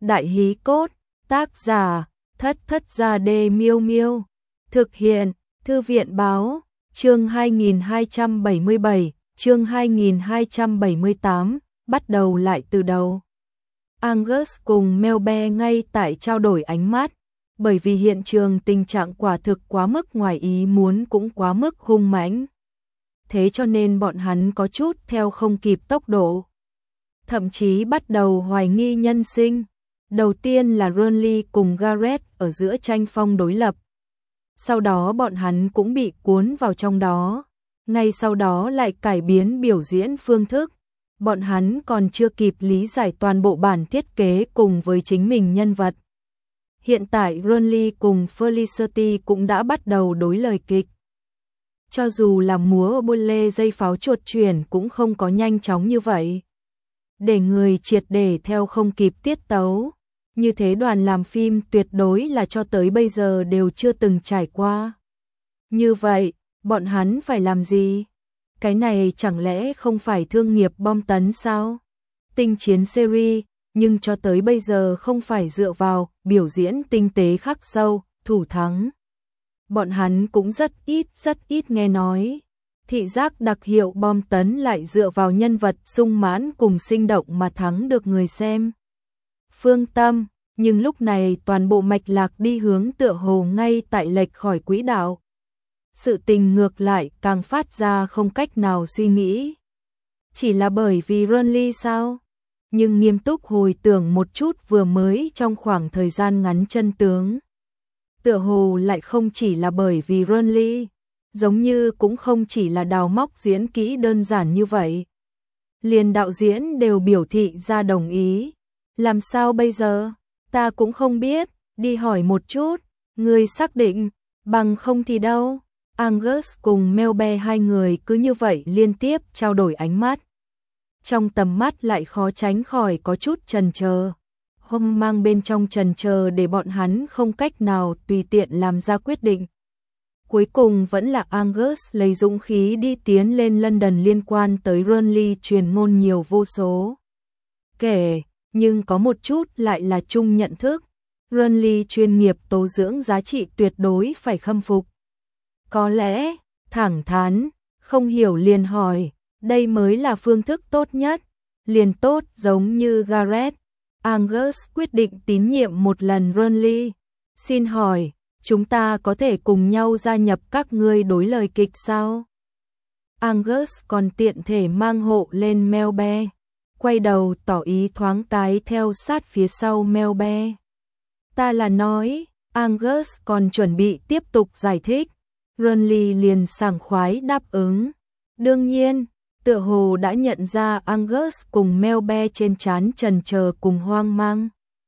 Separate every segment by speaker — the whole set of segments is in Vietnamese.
Speaker 1: Đại hí cốt, tác giả, Thất Thất Gia Đê Miêu Miêu. Thực hiện, Thư viện báo, chương 2277, chương 2278, bắt đầu lại từ đầu. Angus cùng Melbe ngay tại trao đổi ánh mắt, bởi vì hiện trường tình trạng quả thực quá mức ngoài ý muốn cũng quá mức hung mãnh. Thế cho nên bọn hắn có chút theo không kịp tốc độ. Thậm chí bắt đầu hoài nghi nhân sinh. Đầu tiên là Renly cùng Gareth ở giữa tranh phong đối lập. Sau đó bọn hắn cũng bị cuốn vào trong đó. Ngay sau đó lại cải biến biểu diễn phương thức. Bọn hắn còn chưa kịp lý giải toàn bộ bản thiết kế cùng với chính mình nhân vật. Hiện tại Renly cùng Felicity cũng đã bắt đầu đối lời kịch. Cho dù là múa bô lê dây pháo chuột chuyển cũng không có nhanh chóng như vậy. Để người triệt để theo không kịp tiết tấu. Như thế đoàn làm phim tuyệt đối là cho tới bây giờ đều chưa từng trải qua. Như vậy, bọn hắn phải làm gì? Cái này chẳng lẽ không phải thương nghiệp bom tấn sao? Tinh chiến series, nhưng cho tới bây giờ không phải dựa vào biểu diễn tinh tế khắc sâu, thủ thắng. Bọn hắn cũng rất ít nghe nói. Thị giác đặc hiệu bom tấn lại dựa vào nhân vật sung mãn cùng sinh động mà thắng được người xem. Phương tâm, nhưng lúc này toàn bộ mạch lạc đi hướng tựa hồ ngay tại lệch khỏi quỹ đạo. Sự tình ngược lại càng phát ra không cách nào suy nghĩ. Chỉ là bởi vì Renly sao? Nhưng nghiêm túc hồi tưởng một chút vừa mới trong khoảng thời gian ngắn chân tướng. Tựa hồ lại không chỉ là bởi vì Renly, giống như cũng không chỉ là đào móc diễn kỹ đơn giản như vậy. Liền đạo diễn đều biểu thị ra đồng ý. Làm sao bây giờ? Ta cũng không biết, đi hỏi một chút, ngươi xác định, bằng không thì đâu. Angus cùng Melbe hai người cứ như vậy liên tiếp trao đổi ánh mắt. Trong tầm mắt lại khó tránh khỏi có chút chần chờ. Hoang mang bên trong chần chờ để bọn hắn không cách nào tùy tiện làm ra quyết định. Cuối cùng vẫn là Angus lấy dũng khí đi tiến lên London liên quan tới Renly truyền ngôn nhiều vô số. Kể, nhưng có một chút lại là chung nhận thức. Renly chuyên nghiệp tố dưỡng giá trị tuyệt đối phải khâm phục. Có lẽ, thẳng thắn, không hiểu liền hỏi, đây mới là phương thức tốt nhất. Liền tốt giống như Gareth. Angus quyết định tín nhiệm một lần Renly. Xin hỏi, chúng ta có thể cùng nhau gia nhập các ngươi đối lời kịch sao? Angus còn tiện thể mang hộ lên Melbe. Quay đầu tỏ ý thoáng cái theo sát phía sau Melbe. Ta là nói, Angus còn chuẩn bị tiếp tục giải thích. Renly liền sảng khoái đáp ứng. Đương nhiên, tựa hồ đã nhận ra Angus cùng Melbe trên trán chần chờ cùng hoang mang.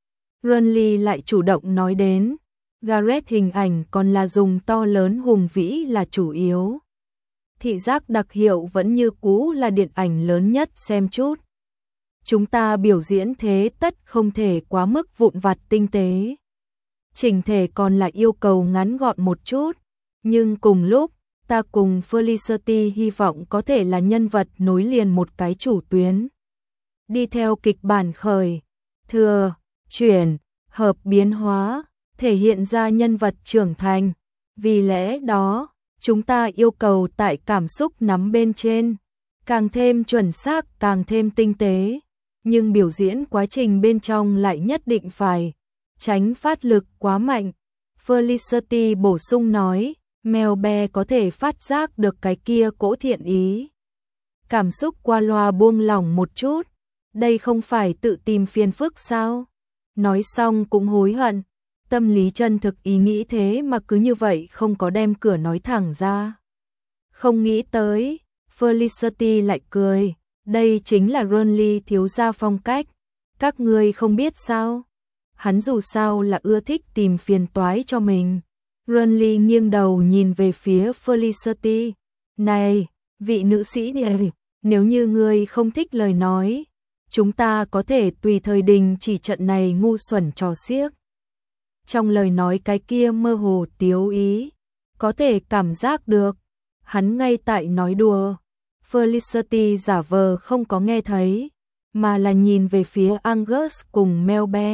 Speaker 1: Renly lại chủ động nói đến, Gareth hình ảnh còn là dùng to lớn hùng vĩ là chủ yếu. Thị giác đặc hiệu vẫn như cũ là điện ảnh lớn nhất xem chút. Chúng ta biểu diễn thế tất không thể quá mức vụn vặt tinh tế. Chỉnh thể còn là yêu cầu ngắn gọn một chút, nhưng cùng lúc, ta cùng Felicity hy vọng có thể là nhân vật nối liền một cái chủ tuyến. Đi theo kịch bản khởi, thừa, chuyển, hợp biến hóa, thể hiện ra nhân vật trưởng thành. Vì lẽ đó, chúng ta yêu cầu tại cảm xúc nắm bên trên, càng thêm chuẩn xác, càng thêm tinh tế. Nhưng biểu diễn quá trình bên trong lại nhất định phải tránh phát lực quá mạnh. Felicity bổ sung nói, Melbe có thể phát giác được cái kia cỗ thiện ý. Cảm xúc qua loa buông lỏng một chút, đây không phải tự tìm phiền phức sao? Nói xong cũng hối hận, tâm lý chân thực ý nghĩ thế mà cứ như vậy không có đem cửa nói thẳng ra. Không nghĩ tới, Felicity lại cười. Đây chính là Renly thiếu gia phong cách. Các ngươi không biết sao? Hắn dù sao là ưa thích tìm phiền toái cho mình. Renly nghiêng đầu nhìn về phía Felicity. Này, vị nữ sĩ này, nếu như ngươi không thích lời nói, chúng ta có thể tùy thời đình chỉ trận này ngu xuẩn trò xiếc. Trong lời nói cái kia mơ hồ tiếu ý, có thể cảm giác được, hắn ngay tại nói đùa. Felicity giả vờ không có nghe thấy, mà là nhìn về phía Angus cùng Melbe.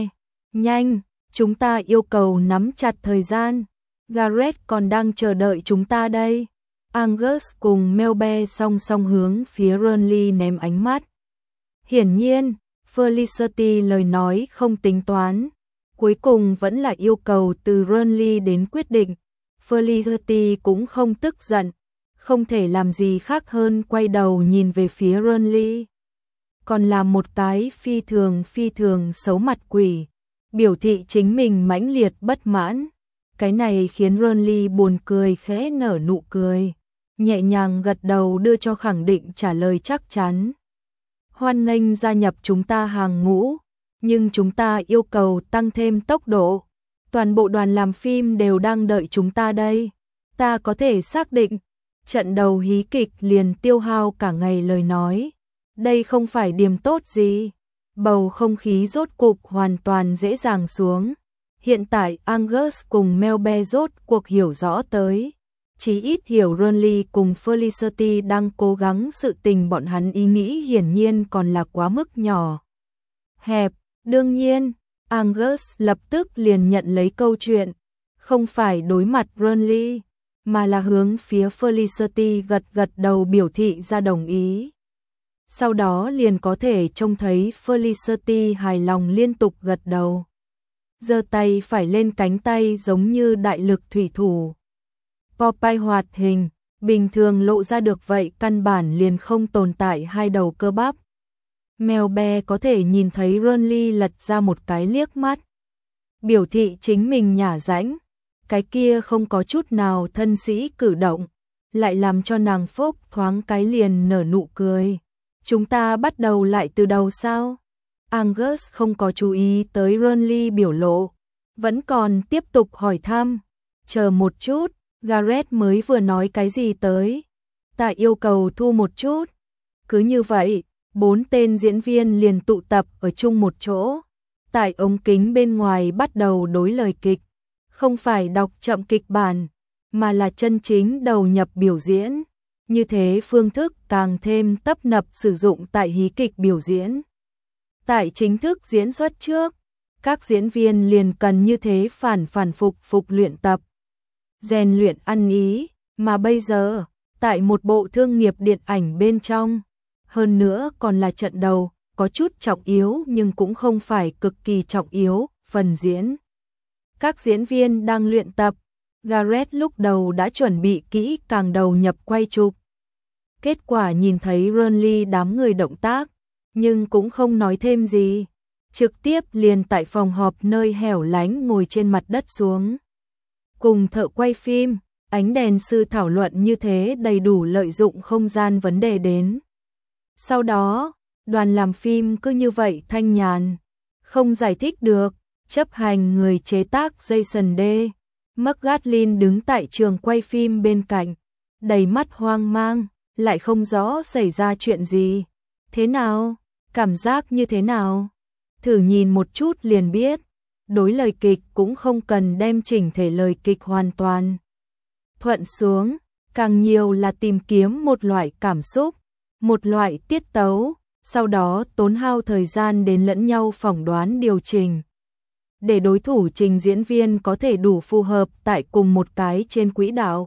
Speaker 1: Nhanh, chúng ta yêu cầu nắm chặt thời gian. Gareth còn đang chờ đợi chúng ta đây. Angus cùng Melbe song song hướng phía Renly ném ánh mắt. Hiển nhiên, Felicity lời nói không tính toán. Cuối cùng vẫn là yêu cầu từ Renly đến quyết định. Felicity cũng không tức giận, không thể làm gì khác hơn quay đầu nhìn về phía Renly. Còn là một cái phi thường xấu mặt quỷ, biểu thị chính mình mãnh liệt bất mãn. Cái này khiến Renly buồn cười khẽ nở nụ cười, nhẹ nhàng gật đầu đưa cho khẳng định trả lời chắc chắn. Hoan nghênh gia nhập chúng ta hàng ngũ, nhưng chúng ta yêu cầu tăng thêm tốc độ. Toàn bộ đoàn làm phim đều đang đợi chúng ta đây. Ta có thể xác định, trận đầu hí kịch liền tiêu hao cả ngày lời nói. Đây không phải điểm tốt gì. Bầu không khí rốt cục hoàn toàn dễ dàng xuống. Hiện tại Angus cùng Melbe rốt cuộc hiểu rõ tới. Chí ít hiểu Renly cùng Felicity đang cố gắng sự tình bọn hắn ý nghĩ hiển nhiên còn là quá mức nhỏ. Hẹp, đương nhiên, Angus lập tức liền nhận lấy câu chuyện. Không phải đối mặt Renly, mà là hướng phía Felicity gật đầu biểu thị ra đồng ý. Sau đó liền có thể trông thấy Felicity hài lòng liên tục gật đầu. Giơ tay phải lên cánh tay giống như đại lực thủy thủ. Popeye hoạt hình, bình thường lộ ra được vậy căn bản liền không tồn tại hai đầu cơ bắp. Melbe có thể nhìn thấy Renly lật ra một cái liếc mắt. Biểu thị chính mình nhả rãnh, cái kia không có chút nào thân sĩ cử động, lại làm cho nàng phốc thoáng cái liền nở nụ cười. Chúng ta bắt đầu lại từ đầu sao? Angus không có chú ý tới Renly biểu lộ, vẫn còn tiếp tục hỏi thăm. Chờ một chút, Gareth mới vừa nói cái gì tới? Ta yêu cầu thu một chút. Cứ như vậy, 4 tên diễn viên liền tụ tập ở chung một chỗ. Tại ống kính bên ngoài bắt đầu đối lời kịch. Không phải đọc chậm kịch bản, mà là chân chính đầu nhập biểu diễn. Như thế phương thức càng thêm tấp nập sử dụng tại hí kịch biểu diễn. Tại chính thức diễn xuất trước, các diễn viên liền cần như thế phản phục luyện tập, rèn luyện ăn ý, mà bây giờ, tại một bộ thương nghiệp điện ảnh bên trong, hơn nữa còn là trận đầu, có chút trọng yếu nhưng cũng không phải cực kỳ trọng yếu, phần diễn. Các diễn viên đang luyện tập, Gareth lúc đầu đã chuẩn bị kỹ càng đầu nhập quay chụp. Kết quả nhìn thấy Renly đám người động tác, nhưng cũng không nói thêm gì, trực tiếp liền tại phòng họp nơi hẻo lánh ngồi trên mặt đất xuống. Cùng thợ quay phim, ánh đèn sư thảo luận như thế đầy đủ lợi dụng không gian vấn đề đến. Sau đó, đoàn làm phim cứ như vậy thanh nhàn, không giải thích được, chấp hành người chế tác Jason D. McGatlin đứng tại trường quay phim bên cạnh, đầy mắt hoang mang, lại không rõ xảy ra chuyện gì. Thế nào? Cảm giác như thế nào? Thử nhìn một chút liền biết. Đối lời kịch cũng không cần đem chỉnh thể lời kịch hoàn toàn thuận xuống, càng nhiều là tìm kiếm một loại cảm xúc, một loại tiết tấu, sau đó tốn hao thời gian đến lẫn nhau phỏng đoán điều chỉnh. Để đối thủ trình diễn viên có thể đủ phù hợp tại cùng một cái trên quỹ đạo.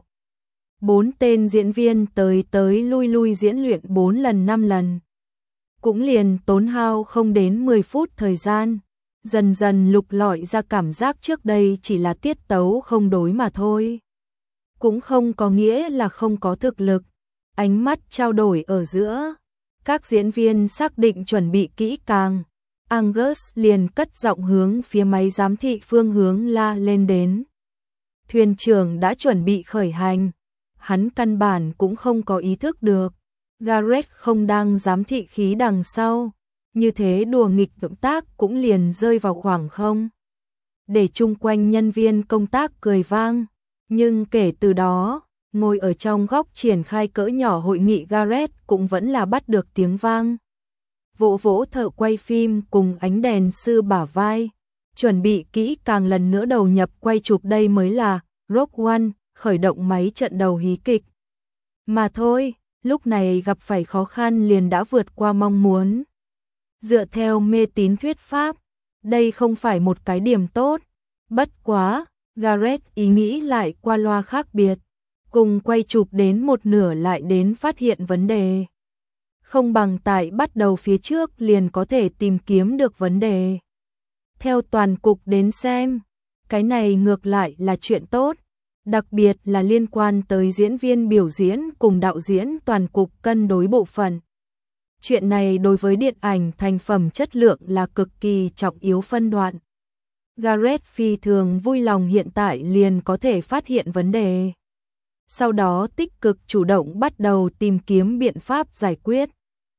Speaker 1: 4 tên diễn viên tới lui diễn luyện 4 lần 5 lần. Cũng liền tốn hao không đến 10 phút thời gian. Dần dần lục lọi ra cảm giác trước đây chỉ là tiết tấu không đối mà thôi. Cũng không có nghĩa là không có thực lực. Ánh mắt trao đổi ở giữa. Các diễn viên xác định chuẩn bị kỹ càng. Angus liền cất giọng hướng phía máy giám thị phương hướng la lên đến. Thuyền trưởng đã chuẩn bị khởi hành. Hắn căn bản cũng không có ý thức được. Gareth không đang giám thị khí đằng sau. Như thế đùa nghịch động tác cũng liền rơi vào khoảng không. Để chung quanh nhân viên công tác cười vang. Nhưng kể từ đó, ngồi ở trong góc triển khai cỡ nhỏ hội nghị Gareth cũng vẫn là bắt được tiếng vang. Vỗ vỗ thợ quay phim cùng ánh đèn sư bả vai. Chuẩn bị kỹ càng lần nữa đầu nhập quay chụp đây mới là Rogue One, khởi động máy trận đầu hí kịch. Mà thôi, lúc này gặp phải khó khăn liền đã vượt qua mong muốn. Dựa theo mê tín thuyết pháp, Đây không phải một cái điểm tốt. Bất quá, Gareth ý nghĩ lại qua loa khác biệt. Cùng quay chụp đến một nửa lại đến phát hiện vấn đề. Không bằng tại bắt đầu phía trước liền có thể tìm kiếm được vấn đề. Theo toàn cục đến xem, cái này ngược lại là chuyện tốt. Đặc biệt là liên quan tới diễn viên biểu diễn cùng đạo diễn toàn cục cân đối bộ phận. Chuyện này đối với điện ảnh thành phẩm chất lượng là cực kỳ trọng yếu phân đoạn. Gareth phi thường vui lòng hiện tại liền có thể phát hiện vấn đề. Sau đó tích cực chủ động bắt đầu tìm kiếm biện pháp giải quyết.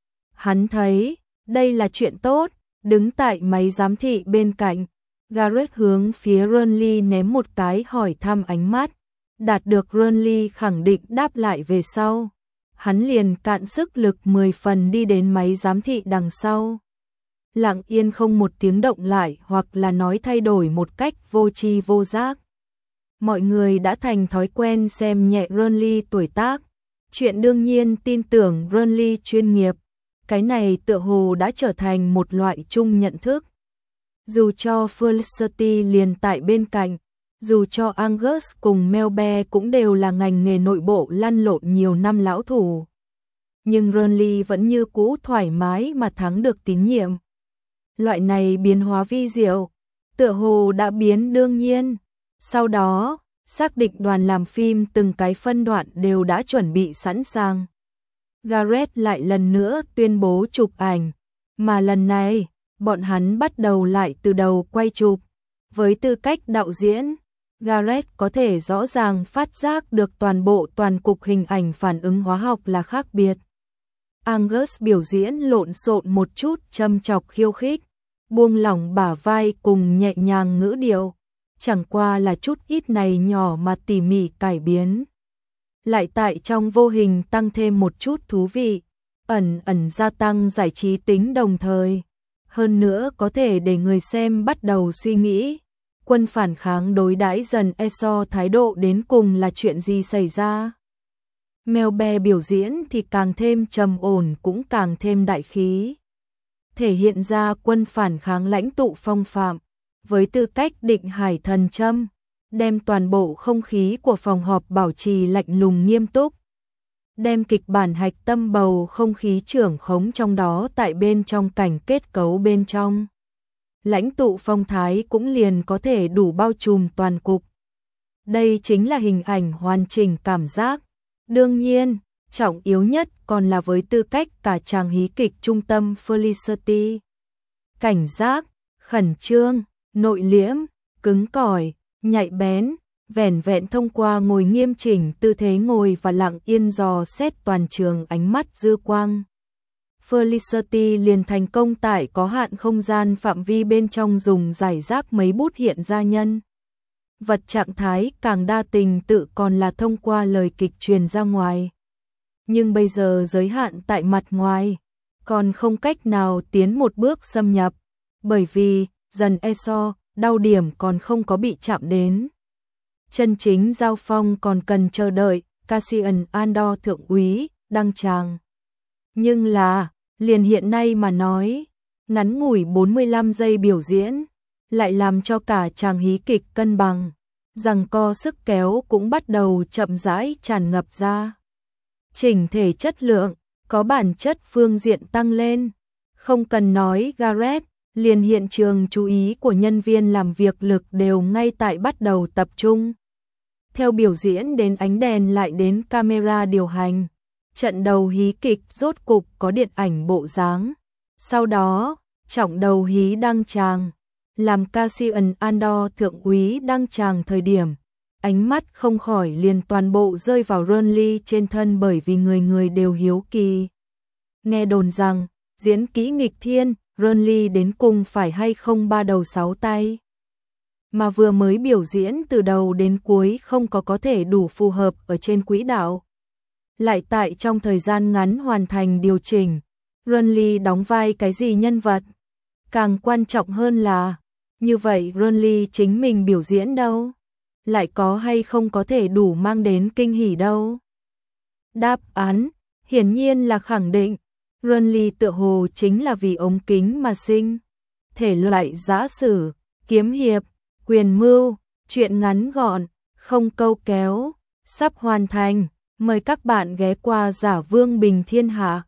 Speaker 1: Hắn thấy, đây là chuyện tốt, đứng tại máy giám thị bên cạnh. Gareth hướng phía Burnley ném một cái hỏi thăm ánh mắt. Đạt được Burnley khẳng định đáp lại về sau. Hắn liền cạn sức lực 10 phần đi đến máy giám thị đằng sau. Lặng yên không một tiếng động lại hoặc là nói thay đổi một cách vô tri vô giác. Mọi người đã thành thói quen xem nhẹ Burnley tuổi tác. Chuyện đương nhiên tin tưởng Burnley chuyên nghiệp. Cái này tựa hồ đã trở thành một loại chung nhận thức. Dù cho Felicity liền tại bên cạnh, dù cho Angus cùng Melbe cũng đều là ngành nghề nội bộ lăn lộn nhiều năm lão thủ. Nhưng Burnley vẫn như cũ thoải mái mà thắng được tín nhiệm. Loại này biến hóa vi diệu, tựa hồ đã biến đương nhiên. Sau đó, xác định đoàn làm phim từng cái phân đoạn đều đã chuẩn bị sẵn sàng. Gareth lại lần nữa tuyên bố chụp ảnh, mà lần này, bọn hắn bắt đầu lại từ đầu quay chụp. Với tư cách đạo diễn, Gareth có thể rõ ràng phát giác được toàn cục hình ảnh phản ứng hóa học là khác biệt. Angus biểu diễn lộn xộn một chút châm chọc khiêu khích, buông lỏng bả vai cùng nhẹ nhàng ngữ điệu, chẳng qua là chút ít này nhỏ mà tỉ mỉ cải biến. Lại tại trong vô hình tăng thêm một chút thú vị, ẩn ẩn gia tăng giải trí tính đồng thời. Hơn nữa có thể để người xem bắt đầu suy nghĩ, quân phản kháng đối đãi dần Esau thái độ đến cùng là chuyện gì xảy ra. Melbe biểu diễn thì càng thêm trầm ổn cũng càng thêm đại khí. Thể hiện ra quân phản kháng lãnh tụ phong phạm, với tư cách định hải thần châm, đem toàn bộ không khí của phòng họp bảo trì lạnh lùng nghiêm túc. Đem kịch bản hạch tâm bầu không khí trưởng khống trong đó tại bên trong cảnh kết cấu bên trong. Lãnh tụ phong thái cũng liền có thể đủ bao trùm toàn cục. Đây chính là hình ảnh hoàn chỉnh cảm giác. Đương nhiên, trọng yếu nhất còn là với tư cách cả chàng hí kịch trung tâm Felicity. Cảnh giác, khẩn trương, nội liễm, cứng cỏi, nhạy bén, vẻn vẹn thông qua ngồi nghiêm chỉnh tư thế ngồi và lặng yên dò xét toàn trường ánh mắt dư quang. Felicity liền thành công tại có hạn không gian phạm vi bên trong dùng giải rác mấy bút hiện ra nhân vật trạng thái càng đa tình tự còn là thông qua lời kịch truyền ra ngoài. Nhưng bây giờ giới hạn tại mặt ngoài, còn không cách nào tiến một bước xâm nhập, bởi vì dần Esau, đau điểm còn không có bị chạm đến. Chân chính giao phong còn cần chờ đợi, Cassian Andor thượng úy, đăng tràng. Nhưng là, liền hiện nay mà nói, ngắn ngủi 45 giây biểu diễn, lại làm cho cả chàng hí kịch cân bằng, giằng co sức kéo cũng bắt đầu chậm rãi tràn ngập ra. Chỉnh thể chất lượng, có bản chất phương diện tăng lên. Không cần nói Gareth, liền hiện trường chú ý của nhân viên làm việc lực đều ngay tại bắt đầu tập trung. Theo biểu diễn đến ánh đèn lại đến camera điều hành, trận đầu hí kịch rốt cục có điện ảnh bộ dáng. Sau đó, trọng đầu hí đăng tràng, làm Cassian Andor thượng úy đăng tràng thời điểm, ánh mắt không khỏi liền toàn bộ rơi vào Burnley trên thân bởi vì người người đều hiếu kỳ. Nghe đồn rằng, diễn kỹ nghịch thiên, Burnley đến cùng phải hay không ba đầu sáu tay. Mà vừa mới biểu diễn từ đầu đến cuối không có thể đủ phù hợp ở trên quỹ đạo. Lại tại trong thời gian ngắn hoàn thành điều chỉnh, Burnley đóng vai cái gì nhân vật? Càng quan trọng hơn là, như vậy Burnley chính mình biểu diễn đâu? Lại có hay không có thể đủ mang đến kinh hỉ đâu? Đáp án, hiển nhiên là khẳng định, Burnley tựa hồ chính là vì ống kính mà sinh. thể loại giã sử, kiếm hiệp, quyền mưu, truyện ngắn gọn, không câu kéo, sắp hoàn thành. Mời các bạn ghé qua Giả Vương Bình Thiên Hạ.